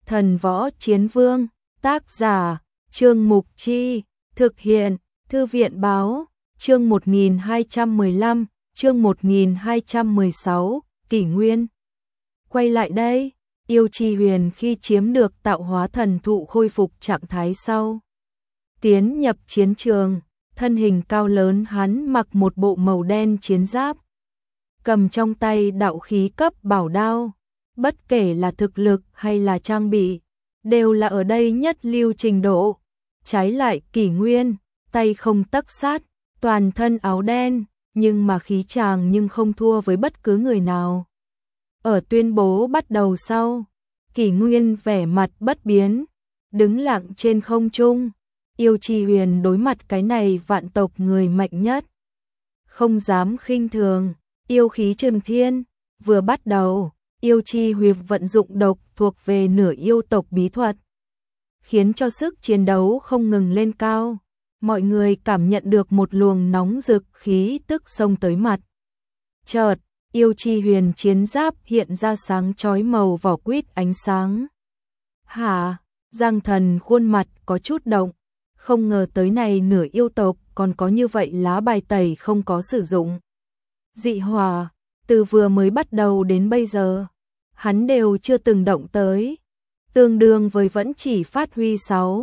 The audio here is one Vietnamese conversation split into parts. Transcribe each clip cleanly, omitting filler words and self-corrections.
Thần võ chiến vương, tác giả, Trương Mục Chi, thực hiện, Thư viện báo, chương 1215, chương 1216, Kỷ Nguyên. Quay lại đây, Yêu Chi Huyền khi chiếm được tạo hóa thần thụ khôi phục trạng thái sau. Tiến nhập chiến trường, thân hình cao lớn hắn mặc một bộ màu đen chiến giáp. Cầm trong tay đạo khí cấp bảo đao, bất kể là thực lực hay là trang bị, đều là ở đây nhất lưu trình độ. Trái lại Kỷ Nguyên, tay không tấc sát, toàn thân áo đen, nhưng mà khí chàng nhưng không thua với bất cứ người nào. Ở tuyên bố bắt đầu sau, Kỷ Nguyên vẻ mặt bất biến, đứng lặng trên không trung. Yêu Chi Huyền đối mặt cái này vạn tộc người mạnh nhất, không dám khinh thường. Yêu khí trừng thiên, vừa bắt đầu, Yêu Chi Huyền vận dụng độc thuộc về nửa yêu tộc bí thuật, khiến cho sức chiến đấu không ngừng lên cao. Mọi người cảm nhận được một luồng nóng rực khí tức xông tới mặt. Chợt, Yêu Chi Huyền chiến giáp hiện ra sáng chói màu vỏ quýt ánh sáng. Hả? Giang Thần khuôn mặt có chút động, không ngờ tới này nửa yêu tộc còn có như vậy lá bài tẩy không có sử dụng. Dị hỏa, từ vừa mới bắt đầu đến bây giờ, hắn đều chưa từng động tới, tương đương với vẫn chỉ phát huy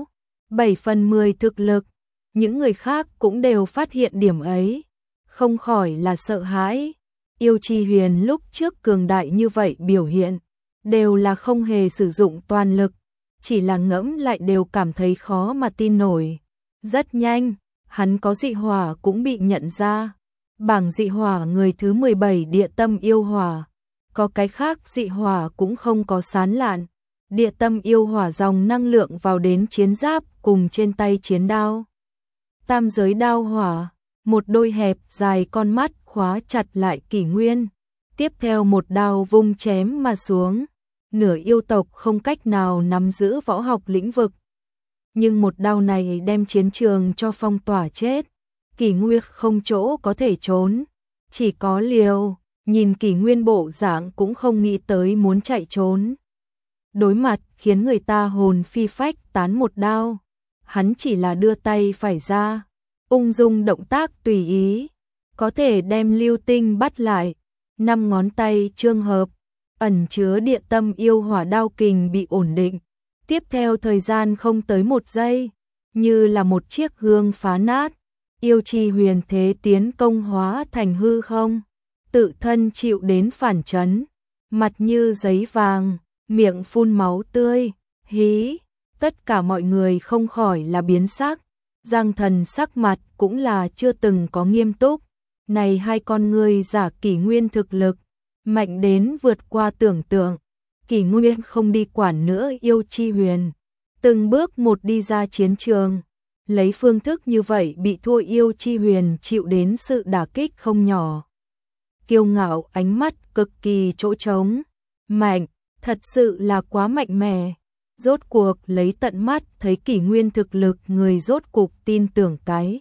6-7/10 thực lực. Những người khác cũng đều phát hiện điểm ấy, không khỏi là sợ hãi. Yêu Chi Huyền lúc trước cường đại như vậy biểu hiện, đều là không hề sử dụng toàn lực, chỉ là ngẫm lại đều cảm thấy khó mà tin nổi. Rất nhanh, hắn có dị hỏa cũng bị nhận ra. Bảng dị hỏa người thứ 17 địa tâm yêu hỏa, có cái khác dị hỏa cũng không có sán lạn. Địa tâm yêu hỏa dòng năng lượng vào đến chiến giáp cùng trên tay chiến đao. Tam giới đao hỏa, một đôi hẹp dài con mắt khóa chặt lại Kỷ Nguyên, tiếp theo một đao vung chém mà xuống. Nửa yêu tộc không cách nào nắm giữ võ học lĩnh vực, nhưng một đao này đem chiến trường cho phong tỏa chết. Kỷ Nguyên không chỗ có thể trốn, chỉ có liều. Nhìn Kỷ Nguyên bộ dạng cũng không nghĩ tới muốn chạy trốn. Đối mặt khiến người ta hồn phi phách tán một đao, hắn chỉ là đưa tay phải ra, ung dung động tác tùy ý, có thể đem lưu tinh bắt lại. 5 ngón tay chương hợp, ẩn chứa địa tâm yêu hỏa đao kình bị ổn định. Tiếp theo thời gian không tới 1 giây, như là một chiếc gương phá nát. Yêu Chi Huyền thế tiến công hóa thành hư không, tự thân chịu đến phản chấn, mặt như giấy vàng, miệng phun máu tươi, hí. Tất cả mọi người không khỏi là biến sắc. Giang Thần sắc mặt cũng là chưa từng có nghiêm túc. Này hai con người giả Kỷ Nguyên thực lực mạnh đến vượt qua tưởng tượng. Kỷ Nguyên không đi quản nữa Yêu Chi Huyền, từng bước một đi ra chiến trường. Lấy phương thức như vậy bị thua Yêu Chi Huyền chịu đến sự đả kích không nhỏ. Kiêu ngạo ánh mắt cực kỳ chỗ trống, mạnh, thật sự là quá mạnh mẽ. Rốt cuộc lấy tận mắt thấy Kỷ Nguyên thực lực, người rốt cuộc tin tưởng cái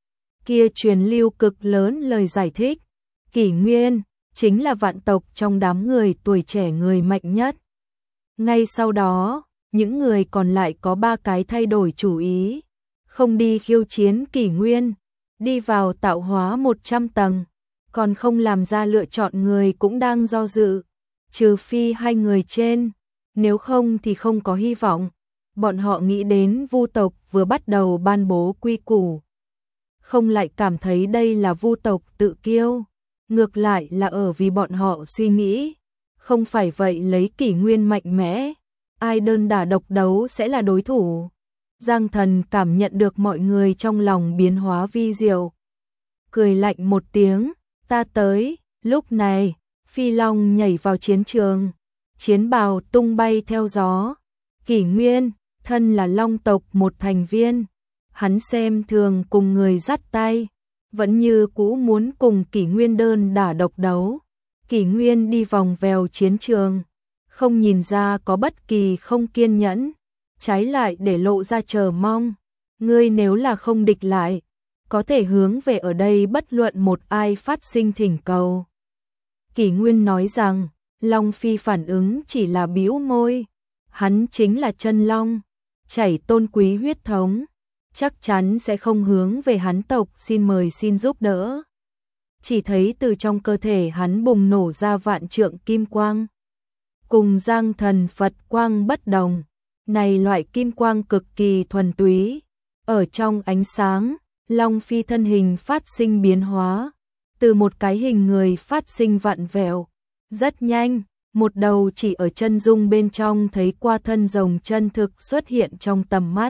kia truyền lưu cực lớn lời giải thích. Kỷ Nguyên chính là vạn tộc trong đám người tuổi trẻ người mạnh nhất. Ngay sau đó, những người còn lại có 3 cái thay đổi chủ ý, không đi khiêu chiến Kỷ Nguyên, đi vào tạo hóa 100 tầng, còn không làm ra lựa chọn người cũng đang do dự, trừ phi 2 người trên, nếu không thì không có hy vọng. Bọn họ nghĩ đến Vu tộc vừa bắt đầu ban bố quy củ, không lại cảm thấy đây là Vu tộc tự kiêu, ngược lại là ở vì bọn họ suy nghĩ, không phải vậy lấy Kỷ Nguyên mạnh mẽ, ai đơn đả độc đấu sẽ là đối thủ. Giang Thần cảm nhận được mọi người trong lòng biến hóa vi diệu, cười lạnh một tiếng, ta tới. Lúc này, Phi Long nhảy vào chiến trường, chiến bào tung bay theo gió. Kỷ Nguyên, thân là Long tộc một thành viên, hắn xem thường cùng người dắt tay, vẫn như cũ muốn cùng Kỷ Nguyên đơn đả độc đấu. Kỷ Nguyên đi vòng vèo chiến trường, không nhìn ra có bất kỳ không kiên nhẫn, trái lại để lộ ra chờ mong. Ngươi nếu là không địch lại, có thể hướng về ở đây bất luận một ai phát sinh thỉnh cầu. Kỷ Nguyên nói rằng, Long Phi phản ứng chỉ là bĩu môi, hắn chính là chân long, chảy tôn quý huyết thống, chắc chắn sẽ không hướng về hắn tộc xin mời xin giúp đỡ. Chỉ thấy từ trong cơ thể hắn bùng nổ ra vạn trượng kim quang. Cùng Giang Thần Phật quang bất đồng, này loại kim quang cực kỳ thuần túy, ở trong ánh sáng, Long Phi thân hình phát sinh biến hóa, từ một cái hình người phát sinh vặn vẹo, rất nhanh, một đầu chỉ ở chân dung bên trong thấy qua thân rồng chân thực xuất hiện trong tầm mắt.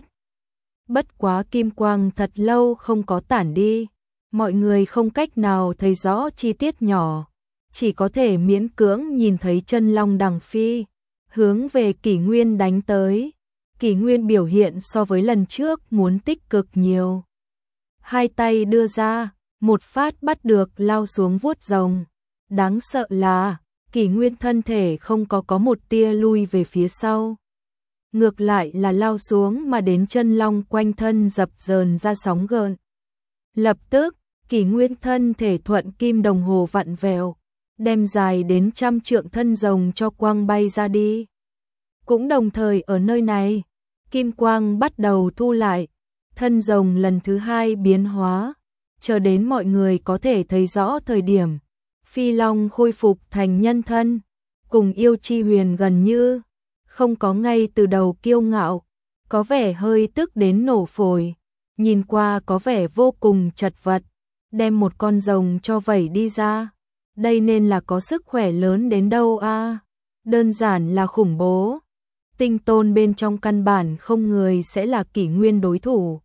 Bất quá kim quang thật lâu không có tản đi, mọi người không cách nào thấy rõ chi tiết nhỏ, chỉ có thể miễn cưỡng nhìn thấy chân long đằng phi, hướng về Kỷ Nguyên đánh tới. Kỷ Nguyên biểu hiện so với lần trước muốn tích cực nhiều. Hai tay đưa ra, một phát bắt được lao xuống vuốt rồng. Đáng sợ là, Kỷ Nguyên thân thể không có một tia lui về phía sau. Ngược lại là lao xuống mà đến chân long quanh thân dập dờn ra sóng gợn. Lập tức, Kỷ Nguyên thân thể thuận kim đồng hồ vặn vẹo, đem dài đến 100 trượng thân rồng cho quang bay ra đi. Cũng đồng thời ở nơi này, kim quang bắt đầu thu lại, thân rồng lần thứ hai biến hóa, chờ đến mọi người có thể thấy rõ thời điểm, Phi Long khôi phục thành nhân thân, cùng Yêu Chi Huyền gần như không có ngay từ đầu kiêu ngạo, có vẻ hơi tức đến nổ phổi, nhìn qua có vẻ vô cùng chật vật, đem một con rồng cho vẩy đi ra. Đây nên là có sức khỏe lớn đến đâu a? Đơn giản là khủng bố. Tinh tôn bên trong căn bản không người sẽ là Kỷ Nguyên đối thủ.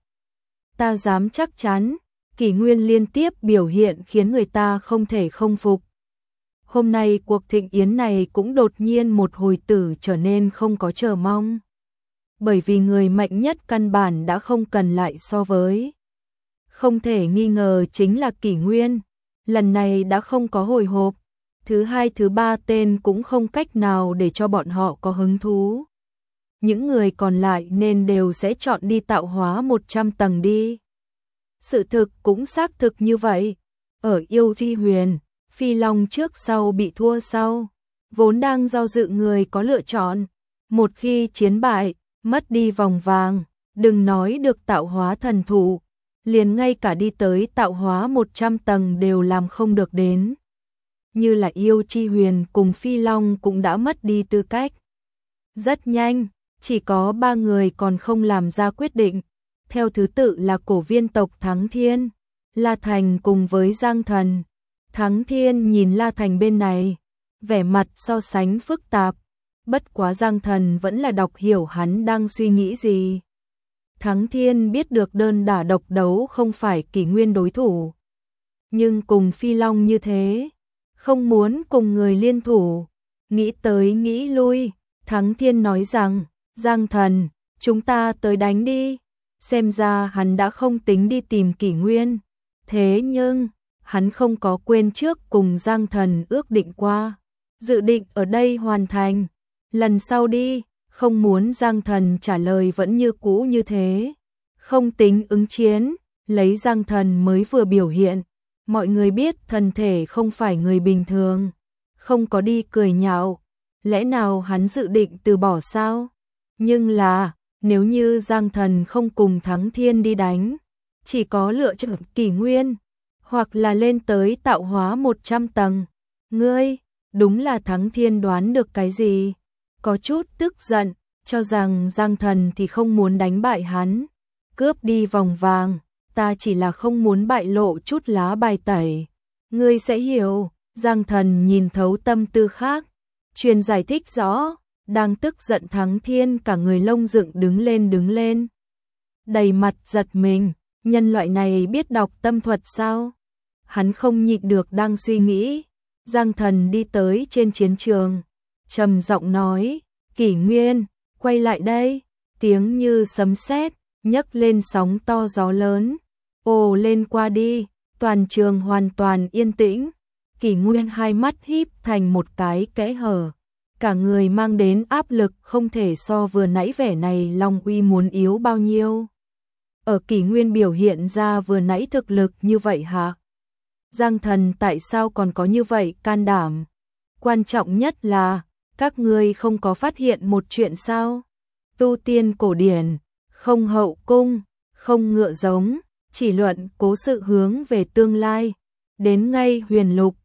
Ta dám chắc chắn, Kỷ Nguyên liên tiếp biểu hiện khiến người ta không thể không phục. Hôm nay cuộc thịnh yến này cũng đột nhiên một hồi tử trở nên không có chờ mong. Bởi vì người mạnh nhất căn bản đã không cần lại so với. Không thể nghi ngờ chính là Kỷ Nguyên. Lần này đã không có hồi hộp. Thứ hai thứ ba tên cũng không cách nào để cho bọn họ có hứng thú. Những người còn lại nên đều sẽ chọn đi tạo hóa 100 tầng đi. Sự thực cũng xác thực như vậy. Ở Yêu Chi Huyền, Phi Long trước sau bị thua sau. Vốn đang do dự người có lựa chọn. Một khi chiến bại, mất đi vòng vàng, đừng nói được tạo hóa thần thủ. Liền ngay cả đi tới tạo hóa 100 tầng đều làm không được đến. Như là Yêu Chi Huyền cùng Phi Long cũng đã mất đi tư cách. Rất nhanh, chỉ có 3 người còn không làm ra quyết định. Theo thứ tự là Cổ Viên tộc Thắng Thiên, La Thành cùng với Giang Thần. Thắng Thiên nhìn La Thành bên này, vẻ mặt so sánh phức tạp. Bất quá Giang Thần vẫn là đọc hiểu hắn đang suy nghĩ gì. Thắng Thiên biết được đơn đả độc đấu không phải Kỷ Nguyên đối thủ. Nhưng cùng Phi Long như thế, không muốn cùng người liên thủ. Nghĩ tới nghĩ lui, Thắng Thiên nói rằng, Giang Thần, chúng ta tới đánh đi. Xem ra hắn đã không tính đi tìm Kỷ Nguyên. Thế nhưng, hắn không có quên trước cùng Giang Thần ước định qua. Dự định ở đây hoàn thành. Lần sau đi. Không muốn Giang Thần trả lời vẫn như cũ như thế. Không tính ứng chiến, lấy Giang Thần mới vừa biểu hiện. Mọi người biết thần thể không phải người bình thường. Không có đi cười nhạo. Lẽ nào hắn dự định từ bỏ sao? Nhưng là, nếu như Giang Thần không cùng Thắng Thiên đi đánh, chỉ có lựa chọn Kỷ Nguyên, hoặc là lên tới tạo hóa 100 tầng. Ngươi, đúng là Thắng Thiên đoán được cái gì? Có chút tức giận, cho rằng Giang Thần thì không muốn đánh bại hắn, cướp đi vòng vàng, ta chỉ là không muốn bại lộ chút lá bài tẩy. Ngươi sẽ hiểu, Giang Thần nhìn thấu tâm tư khác, truyền giải thích rõ, đang tức giận Thắng Thiên cả người lông dựng đứng lên. Đầy mặt giật mình, nhân loại này biết đọc tâm thuật sao? Hắn không nhịn được đang suy nghĩ. Giang Thần đi tới trên chiến trường, trầm giọng nói, Kỷ Nguyên, quay lại đây, tiếng như sấm sét, nhấc lên sóng to gió lớn, ồ lên qua đi, toàn trường hoàn toàn yên tĩnh, Kỷ Nguyên hai mắt híp thành một cái kẽ hở, cả người mang đến áp lực không thể so vừa nãy vẻ này long uy muốn yếu bao nhiêu. Ở Kỷ Nguyên biểu hiện ra vừa nãy thực lực như vậy hả? Giang Thần tại sao còn có như vậy can đảm? Quan trọng nhất là, các ngươi không có phát hiện một chuyện sao? Tu tiên cổ điển, không hậu cung, không ngựa giống, chỉ luận cố sự hướng về tương lai. Đến ngay huyền lục,